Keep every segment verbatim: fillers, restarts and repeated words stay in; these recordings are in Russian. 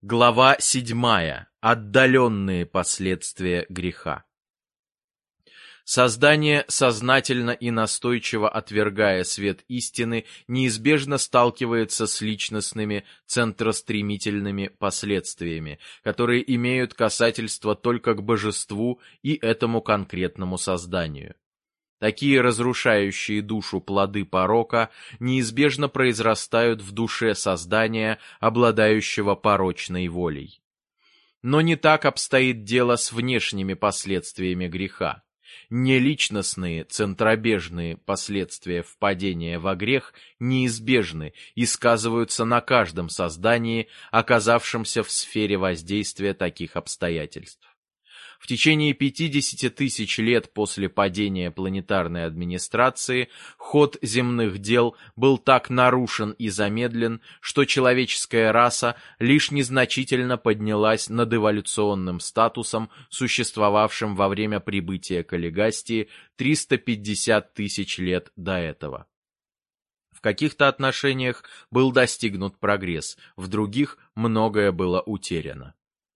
Глава седьмая. Отдаленные последствия греха. Создание, сознательно и настойчиво отвергая свет истины, неизбежно сталкивается с личностными, центростремительными последствиями, которые имеют касательство только к божеству и этому конкретному созданию. Такие разрушающие душу плоды порока неизбежно произрастают в душе создания, обладающего порочной волей. Но не так обстоит дело с внешними последствиями греха. Неличностные, центробежные последствия впадения во грех неизбежны и сказываются на каждом создании, оказавшемся в сфере воздействия таких обстоятельств. В течение пятидесяти тысяч лет после падения планетарной администрации ход земных дел был так нарушен и замедлен, что человеческая раса лишь незначительно поднялась над эволюционным статусом, существовавшим во время прибытия Каллигастии триста пятьдесят тысяч лет до этого. В каких-то отношениях был достигнут прогресс, в других многое было утеряно.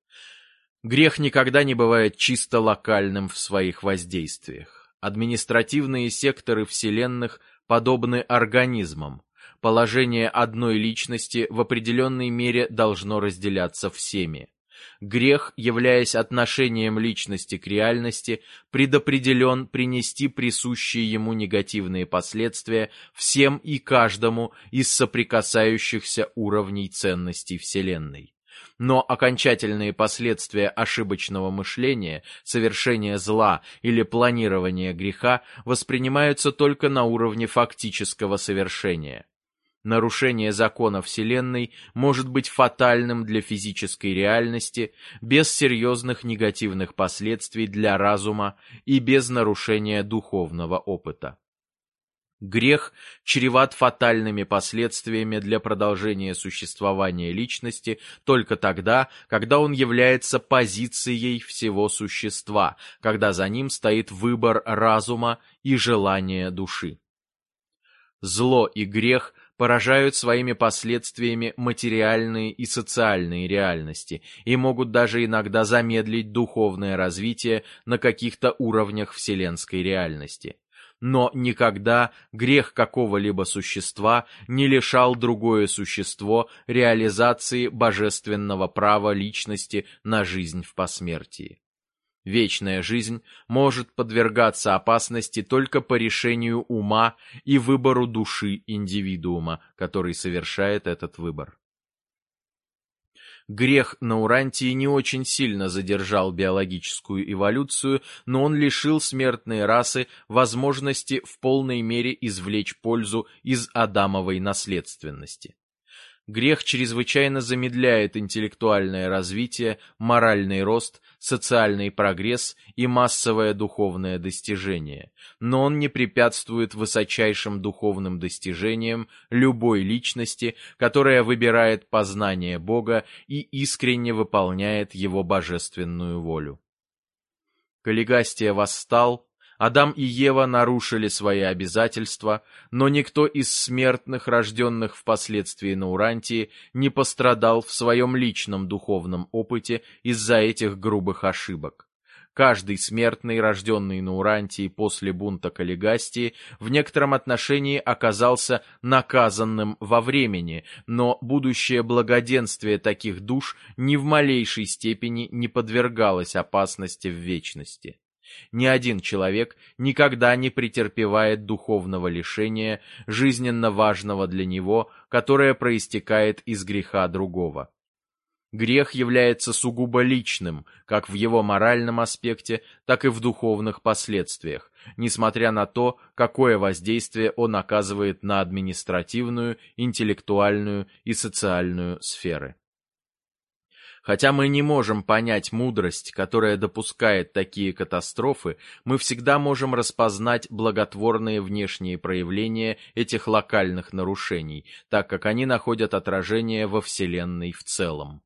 Грех никогда не бывает чисто локальным в своих воздействиях. Административные секторы вселенных подобны организмам. Положение одной личности в определенной мере должно разделяться всеми. Грех, являясь отношением личности к реальности, предопределен принести присущие ему негативные последствия всем и каждому из соприкасающихся уровней ценностей Вселенной. Но окончательные последствия ошибочного мышления, совершения зла или планирования греха воспринимаются только на уровне фактического совершения. Нарушение закона Вселенной может быть фатальным для физической реальности без серьезных негативных последствий для разума и без нарушения духовного опыта. Грех чреват фатальными последствиями для продолжения существования личности только тогда, когда он является позицией всего существа, когда за ним стоит выбор разума и желание души. Зло и грех поражают своими последствиями материальные и социальные реальности и могут даже иногда замедлить духовное развитие на каких-то уровнях вселенской реальности. Но никогда грех какого-либо существа не лишал другое существо реализации божественного права личности на жизнь в посмертии. Вечная жизнь может подвергаться опасности только по решению ума и выбору души индивидуума, который совершает этот выбор. Грех на Урантии не очень сильно задержал биологическую эволюцию, но он лишил смертные расы возможности в полной мере извлечь пользу из адамовой наследственности. Грех чрезвычайно замедляет интеллектуальное развитие, моральный рост, социальный прогресс и массовое духовное достижение, но он не препятствует высочайшим духовным достижениям любой личности, которая выбирает познание Бога и искренне выполняет Его божественную волю. Каллигастия восстал, Адам и Ева нарушили свои обязательства, но никто из смертных, рожденных впоследствии на Урантии, не пострадал в своем личном духовном опыте из-за этих грубых ошибок. Каждый смертный, рожденный на Урантии после бунта Каллигастии, в некотором отношении оказался наказанным во времени, но будущее благоденствие таких душ ни в малейшей степени не подвергалось опасности в вечности. Ни один человек никогда не претерпевает духовного лишения, жизненно важного для него, которое проистекает из греха другого. Грех является сугубо личным, как в его моральном аспекте, так и в духовных последствиях, несмотря на то, какое воздействие он оказывает на административную, интеллектуальную и социальную сферы. Хотя мы не можем понять мудрость, которая допускает такие катастрофы, мы всегда можем распознать благотворные внешние проявления этих локальных нарушений, так как они находят отражение во Вселенной в целом.